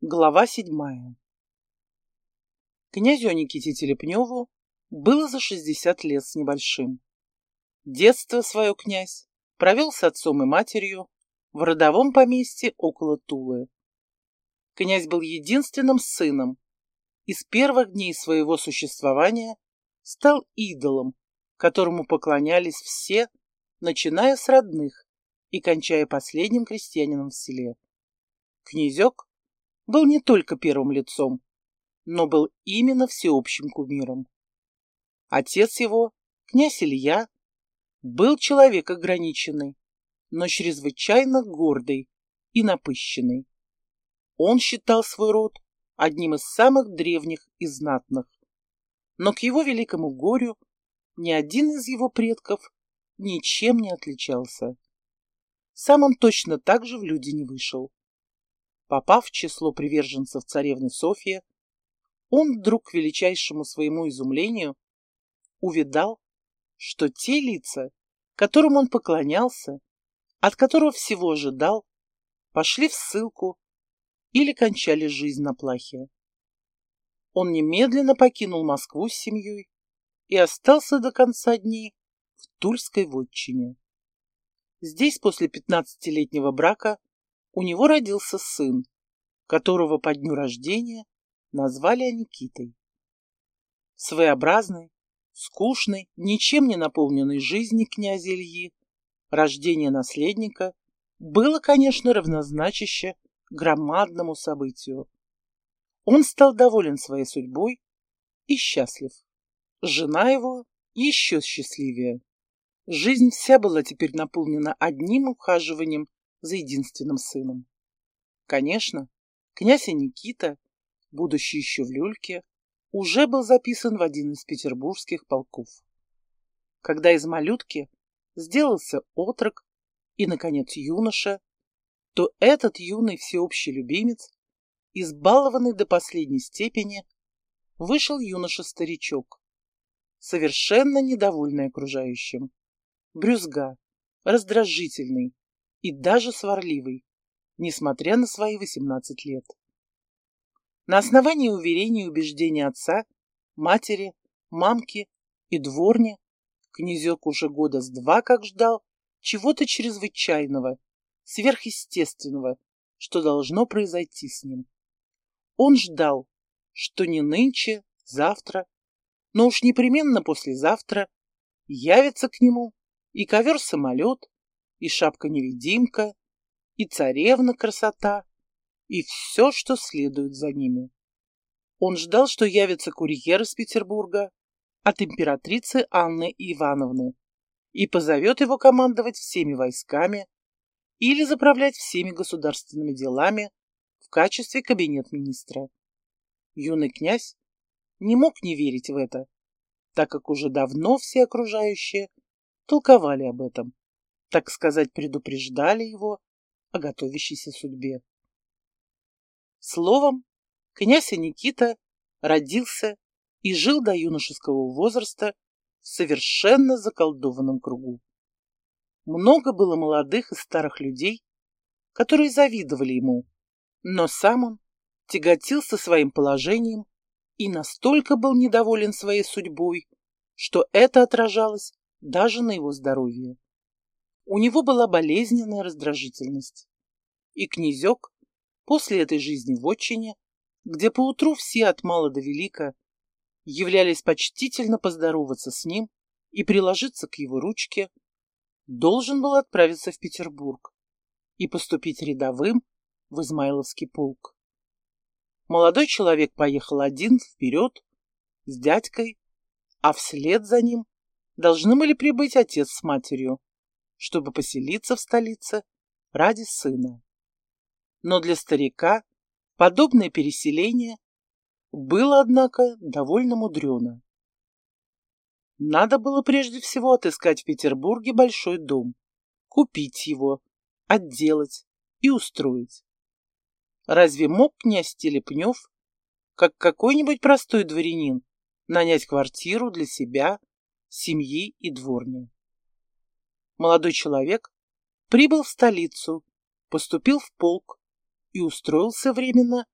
Глава 7. Князю Никите Телепневу было за 60 лет с небольшим. Детство свое князь провел с отцом и матерью в родовом поместье около Тулы. Князь был единственным сыном и с первых дней своего существования стал идолом, которому поклонялись все, начиная с родных и кончая последним крестьянином в селе. Князек был не только первым лицом, но был именно всеобщим кумиром. Отец его, князь Илья, был человек ограниченный, но чрезвычайно гордый и напыщенный. Он считал свой род одним из самых древних и знатных, но к его великому горю ни один из его предков ничем не отличался. Сам он точно так же в люди не вышел. Попав в число приверженцев царевны Софьи, он вдруг к величайшему своему изумлению увидал, что те лица, которым он поклонялся, от которого всего ожидал, пошли в ссылку или кончали жизнь на плахе. Он немедленно покинул Москву с семьей и остался до конца дней в Тульской вотчине. Здесь после 15-летнего брака у него родился сын, которого по дню рождения назвали Никитой. Своеобразной, скучной, ничем не наполненной жизни князя Ильи рождение наследника было, конечно, равнозначаще громадному событию. Он стал доволен своей судьбой и счастлив. Жена его еще счастливее. Жизнь вся была теперь наполнена одним ухаживанием за единственным сыном. Конечно, князь Никита, будучи еще в люльке, уже был записан в один из петербургских полков. Когда из малютки сделался отрок и, наконец, юноша, то этот юный всеобщий любимец, избалованный до последней степени, вышел юноша-старичок, совершенно недовольный окружающим, брюзга, раздражительный и даже сварливый, несмотря на свои 18 лет. На основании уверений и убеждений отца, матери, мамки и дворни князек уже года с два как ждал чего-то чрезвычайного, сверхъестественного, что должно произойти с ним. Он ждал, что не нынче, завтра, но уж непременно послезавтра явится к нему и ковер-самолет, и шапка-невидимка, и царевна-красота, и все, что следует за ними. Он ждал, что явится курьер из Петербурга от императрицы Анны Ивановны и позовет его командовать всеми войсками или заправлять всеми государственными делами в качестве кабинет-министра. Юный князь не мог не верить в это, так как уже давно все окружающие толковали об этом, так сказать, предупреждали его о готовящейся судьбе. Словом, князь Никита родился и жил до юношеского возраста в совершенно заколдованном кругу. Много было молодых и старых людей, которые завидовали ему, но сам он тяготился своим положением и настолько был недоволен своей судьбой, что это отражалось даже на его здоровье. У него была болезненная раздражительность, и князек после этой жизни в вотчине, где поутру все от мала до велика являлись почтительно поздороваться с ним и приложиться к его ручке, должен был отправиться в Петербург и поступить рядовым в Измайловский полк. Молодой человек поехал один вперед с дядькой, а вслед за ним должны были прибыть отец с матерью, чтобы поселиться в столице ради сына. Но для старика подобное переселение было, однако, довольно мудрено. Надо было прежде всего отыскать в Петербурге большой дом, купить его, отделать и устроить. Разве мог князь Телепнев, как какой-нибудь простой дворянин, нанять квартиру для себя, семьи и дворни? Молодой человек прибыл в столицу, поступил в полк и устроился временно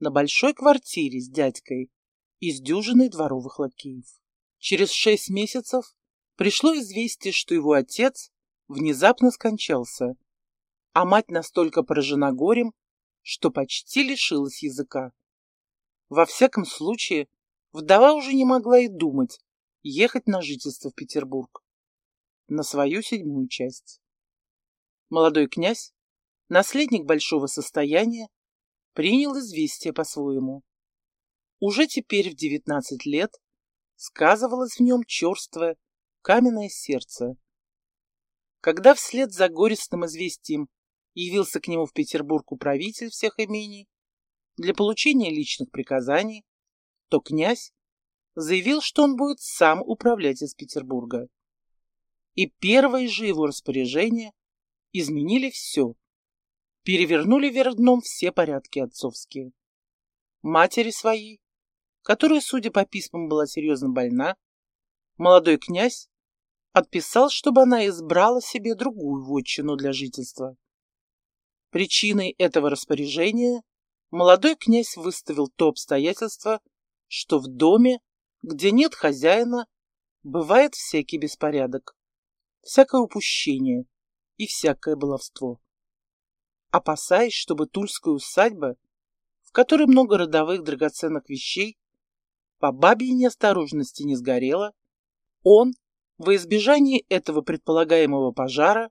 на большой квартире с дядькой из дюжины дворовых лакеев. Через 6 месяцев пришло известие, что его отец внезапно скончался, а мать настолько поражена горем, что почти лишилась языка. Во всяком случае, вдова уже не могла и думать ехать на жительство в Петербург, на свою 7-ю часть. Молодой князь, наследник большого состояния, принял известие по-своему. Уже теперь в 19 лет сказывалось в нем черствое, каменное сердце. Когда вслед за горестным известием явился к нему в Петербург управитель всех имений для получения личных приказаний, то князь заявил, что он будет сам управлять из Петербурга. И первые же его распоряжения изменили все, перевернули вверх дном все порядки отцовские. Матери своей, которая, судя по письмам, была серьезно больна, молодой князь отписал, чтобы она избрала себе другую вотчину для жительства. Причиной этого распоряжения молодой князь выставил то обстоятельство, что в доме, где нет хозяина, бывает всякий беспорядок, всякое упущение и всякое баловство. Опасаясь, чтобы тульская усадьба, в которой много родовых драгоценных вещей, по бабьей неосторожности не сгорела, он, во избежание этого предполагаемого пожара,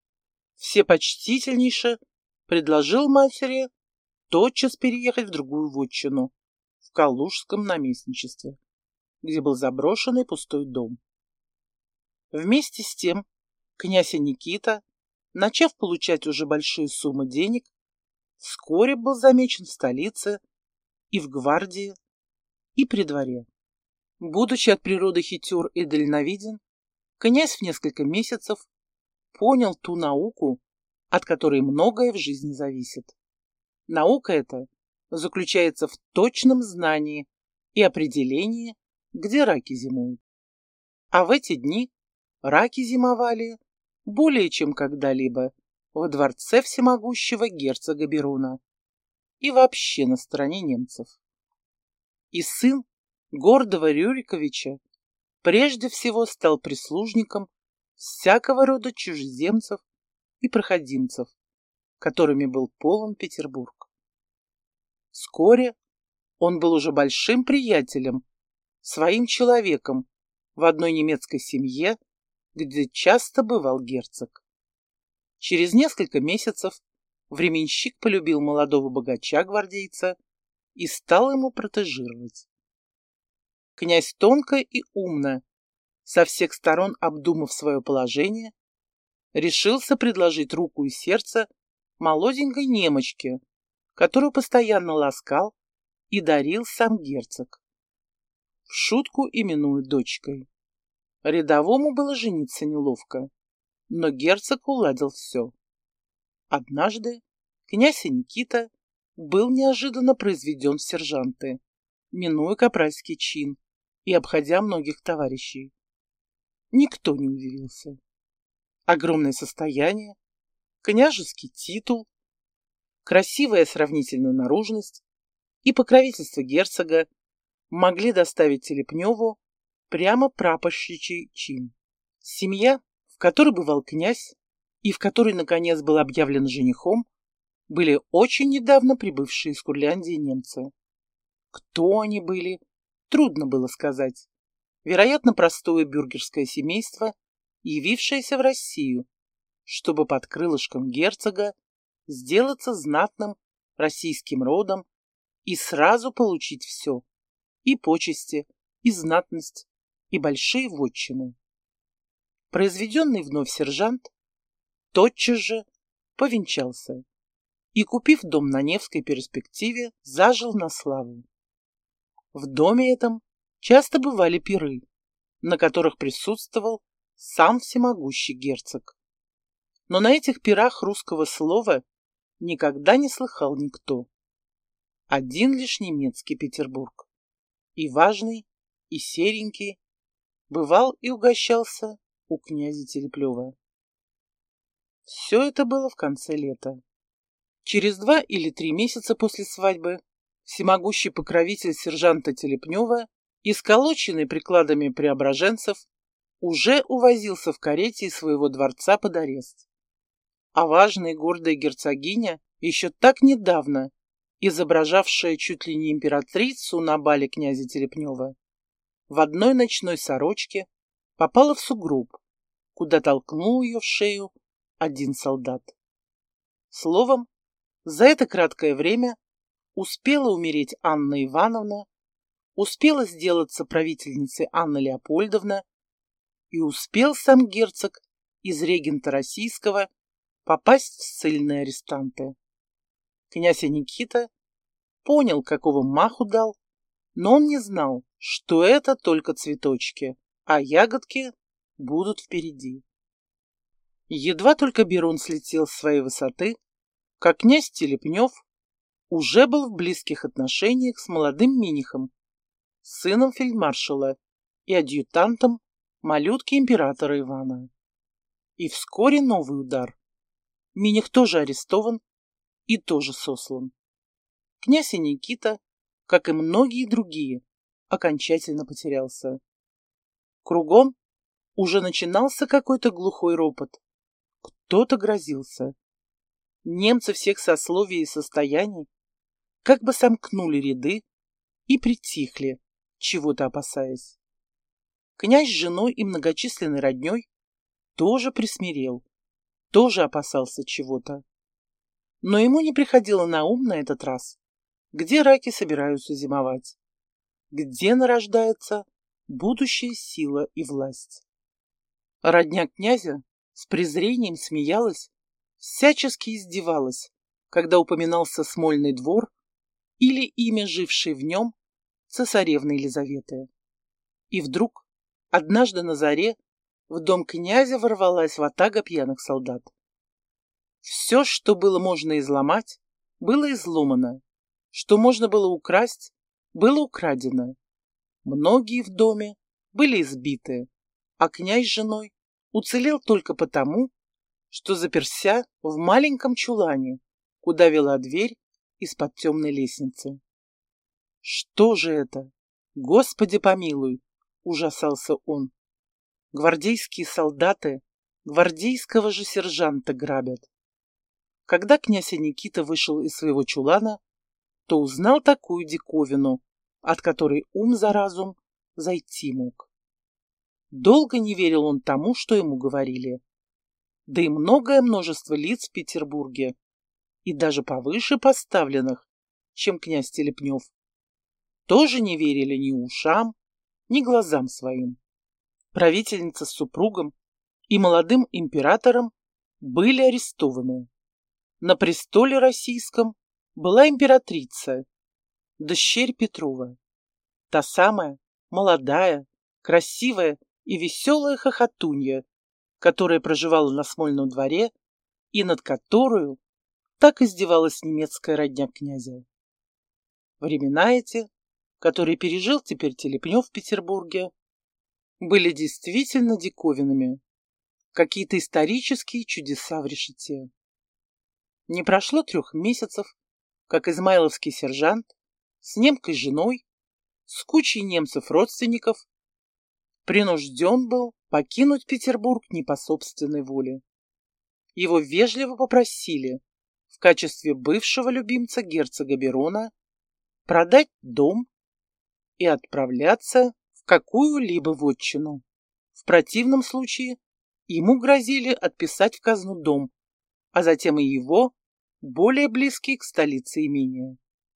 всепочтительнейше предложил матери тотчас переехать в другую вотчину, в Калужском наместничестве, где был заброшенный пустой дом. Вместе с тем князь Никита, начав получать уже большие суммы денег, вскоре был замечен в столице и в гвардии, и при дворе. Будучи от природы хитер и дальновиден, князь в несколько месяцев понял ту науку, от которой многое в жизни зависит. Наука эта заключается в точном знании и определении, где раки зимуют. А в эти дни раки зимовали более чем когда-либо во дворце всемогущего герцога Берона и вообще на стороне немцев. И сын гордого Рюриковича прежде всего стал прислужником всякого рода чужеземцев и проходимцев, которыми был полон Петербург. Вскоре он был уже большим приятелем, своим человеком в одной немецкой семье, где часто бывал герцог. Через несколько месяцев временщик полюбил молодого богача-гвардейца и стал ему протежировать. Князь тонко и умно, со всех сторон обдумав свое положение, решился предложить руку и сердце молоденькой немочке, которую постоянно ласкал и дарил сам герцог. В шутку именуют дочкой. Рядовому было жениться неловко, но герцог уладил все. Однажды князь Никита был неожиданно произведен в сержанты, минуя капральский чин и обходя многих товарищей. Никто не удивился. Огромное состояние, княжеский титул, красивая сравнительно наружность и покровительство герцога могли доставить Телепневу прямо прапорщичий чин. Семья, в которой бывал князь и в которой, наконец, был объявлен женихом, были очень недавно прибывшие из Курляндии немцы. Кто они были, трудно было сказать. Вероятно, простое бюргерское семейство, явившееся в Россию, чтобы под крылышком герцога сделаться знатным российским родом и сразу получить все – и почести, и знатность, и большие вотчины. Произведенный вновь сержант тотчас же повенчался и, купив дом на Невской перспективе, зажил на славу. В доме этом часто бывали пиры, на которых присутствовал сам всемогущий герцог. Но на этих пирах русского слова никогда не слыхал никто. Один лишь немецкий Петербург. И важный, и серенький, бывал и угощался у князя Телеплева. Все это было в конце лета. Через 2 или 3 месяца после свадьбы всемогущий покровитель сержанта Телепнева, исколоченный прикладами преображенцев, уже увозился в карете из своего дворца под арест. А важная и гордая герцогиня, еще так недавно изображавшая чуть ли не императрицу на бале князя Телепнева, в одной ночной сорочке попала в сугроб, куда толкнул ее в шею один солдат. Словом, за это краткое время успела умереть Анна Ивановна, успела сделаться правительницей Анна Леопольдовна, и успел сам герцог из регента российского попасть в ссыльные арестанты. Князь Никита понял, какого маху дал, но он не знал, что это только цветочки, а ягодки будут впереди. Едва только Берон слетел с своей высоты, как князь Телепнев уже был в близких отношениях с молодым Минихом, сыном фельдмаршала и адъютантом малютки императора Ивана. И вскоре новый удар. Миних тоже арестован и тоже сослан. Князь Никита, как и многие другие, окончательно потерялся. Кругом уже начинался какой-то глухой ропот. Кто-то грозился. Немцы всех сословий и состояний как бы сомкнули ряды и притихли, чего-то опасаясь. Князь с женой и многочисленной родней тоже присмирел, тоже опасался чего-то. Но ему не приходило на ум на этот раз, где раки собираются зимовать, где нарождается будущая сила и власть. Родня князя с презрением смеялась, всячески издевалась, когда упоминался Смольный двор или имя жившей в нем цесаревны Елизаветы. И вдруг, однажды на заре, в дом князя ворвалась ватага пьяных солдат. Все, что было можно изломать, было изломано, что можно было украсть, было украдено. Многие в доме были избиты, а князь с женой уцелел только потому, что заперся в маленьком чулане, куда вела дверь из-под темной лестницы. Что же это? Господи помилуй! Ужасался он. Гвардейские солдаты гвардейского же сержанта грабят. Когда князь Никита вышел из своего чулана, то узнал такую диковину, от которой ум за разум зайти мог. Долго не верил он тому, что ему говорили. Да и многое множество лиц в Петербурге, и даже повыше поставленных, чем князь Телепнев, тоже не верили ни ушам, ни глазам своим. Правительница с супругом и молодым императором были арестованы. На престоле российском была императрица, дочерь Петрова, та самая молодая, красивая и веселая хохотунья, которая проживала на Смольном дворе и над которую так издевалась немецкая родня князя. Времена эти, которые пережил теперь Телепнев в Петербурге, были действительно диковинными, какие-то исторические чудеса в решете. Не прошло 3 месяцев, как измайловский сержант с немкой женой, с кучей немцев-родственников, принужден был покинуть Петербург не по собственной воле. Его вежливо попросили в качестве бывшего любимца герцога Берона продать дом и отправляться в какую-либо вотчину. В противном случае ему грозили отписать в казну дом, а затем и его, более близкий к столице имения.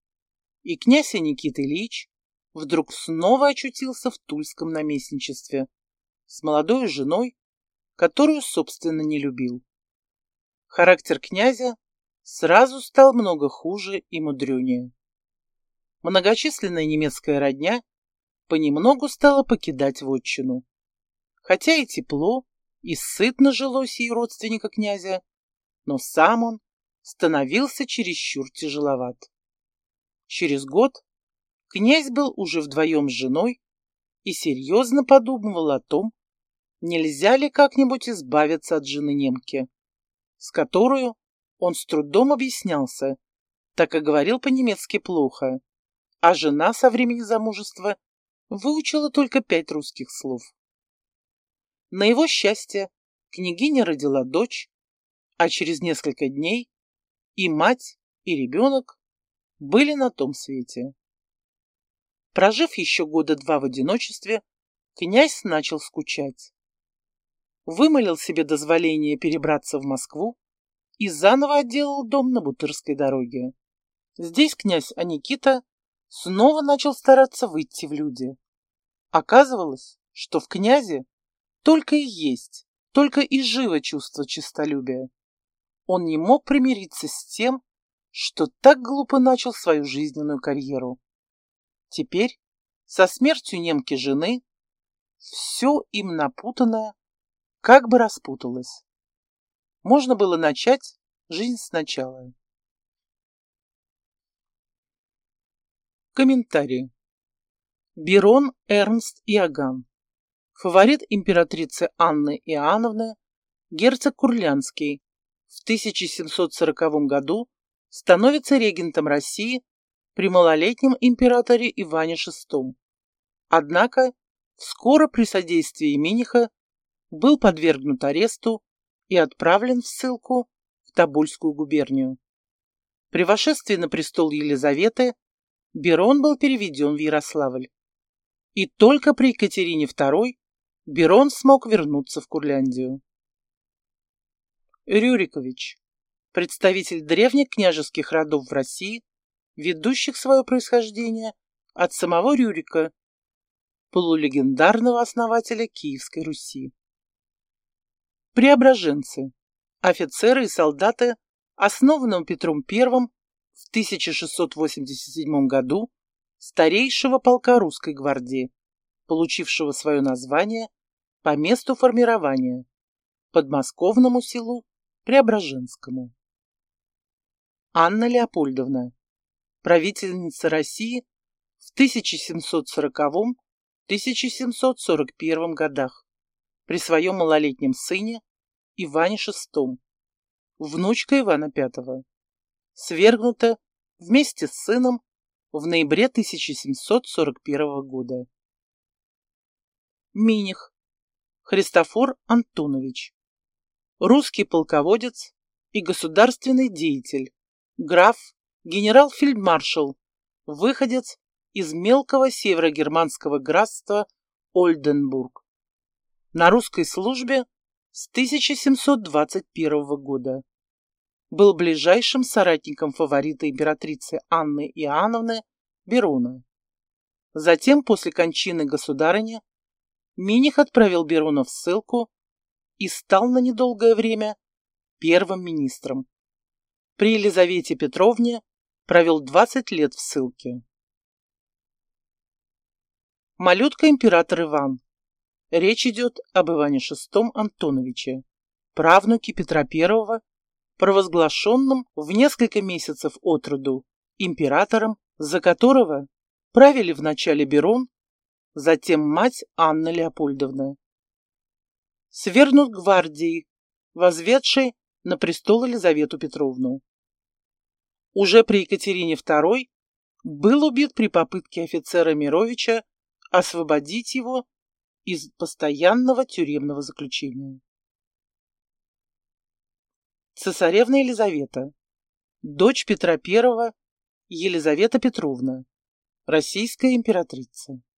И князь Никита Ильич вдруг снова очутился в тульском наместничестве с молодой женой, которую, собственно, не любил. Характер князя сразу стал много хуже и мудренее. Многочисленная немецкая родня понемногу стала покидать вотчину. Хотя и тепло, и сытно жилось ей родственника князя, но сам он становился чересчур тяжеловат. Через год князь был уже вдвоем с женой и серьезно подумывал о том, нельзя ли как-нибудь избавиться от жены немки, с которой он с трудом объяснялся, так как говорил по-немецки плохо а жена со времени замужества выучила только 5 русских слов. На его счастье княгиня родила дочь, а через несколько дней и мать, и ребенок были на том свете. Прожив еще года 2 в одиночестве, князь начал скучать. Вымолил себе дозволение перебраться в Москву и заново отделал дом на Бутырской дороге. Здесь князь Аникита снова начал стараться выйти в люди. Оказывалось, что в князе только и есть, только и живо чувство честолюбия. Он не мог примириться с тем, что так глупо начал свою жизненную карьеру. Теперь, со смертью немки жены, все им напутанное как бы распуталось. Можно было начать жизнь сначала. Комментарии. Берон Эрнст Иоганн. Фаворит императрицы Анны Иоанновны, герцог Курлянский, в 1740 году становится регентом России при малолетнем императоре Иване VI. Однако, скоро при содействии Миниха был подвергнут аресту и отправлен в ссылку в Тобольскую губернию. При восшествии на престол Елизаветы Берон был переведен в Ярославль. И только при Екатерине II Берон смог вернуться в Курляндию. Рюрикович. Представитель древних княжеских родов в России, ведущих свое происхождение от самого Рюрика, полулегендарного основателя Киевской Руси. Преображенцы. Офицеры и солдаты, основанного Петром I в 1687 году старейшего полка русской гвардии, получившего свое название по месту формирования, подмосковному селу Преображенскому. Анна Леопольдовна, правительница России в 1740-1741 годах, при своем малолетнем сыне Иване VI, внучка Ивана V, свергнута вместе с сыном в ноябре 1741 года. Миних Христофор Антонович, русский полководец и государственный деятель, граф, генерал-фельдмаршал, выходец из мелкого северогерманского графства Ольденбург. На русской службе с 1721 года. Был ближайшим соратником фаворита императрицы Анны Иоанновны Берона. Затем, после кончины государыни, Миних отправил Берона в ссылку и стал на недолгое время первым министром. При Елизавете Петровне провел 20 лет в ссылке. Малютка-император Иван. Речь идет об Иване VI Антоновиче, правнуке Петра I, провозглашенном в несколько месяцев от роду императором, за которого правили вначале Берон, затем мать Анна Леопольдовна. Свергнут гвардией, возведшей на престол Елизавету Петровну. Уже при Екатерине II был убит при попытке офицера Мировича освободить его из постоянного тюремного заключения. Цесаревна Елизавета, дочь Петра I, Елизавета Петровна, российская императрица.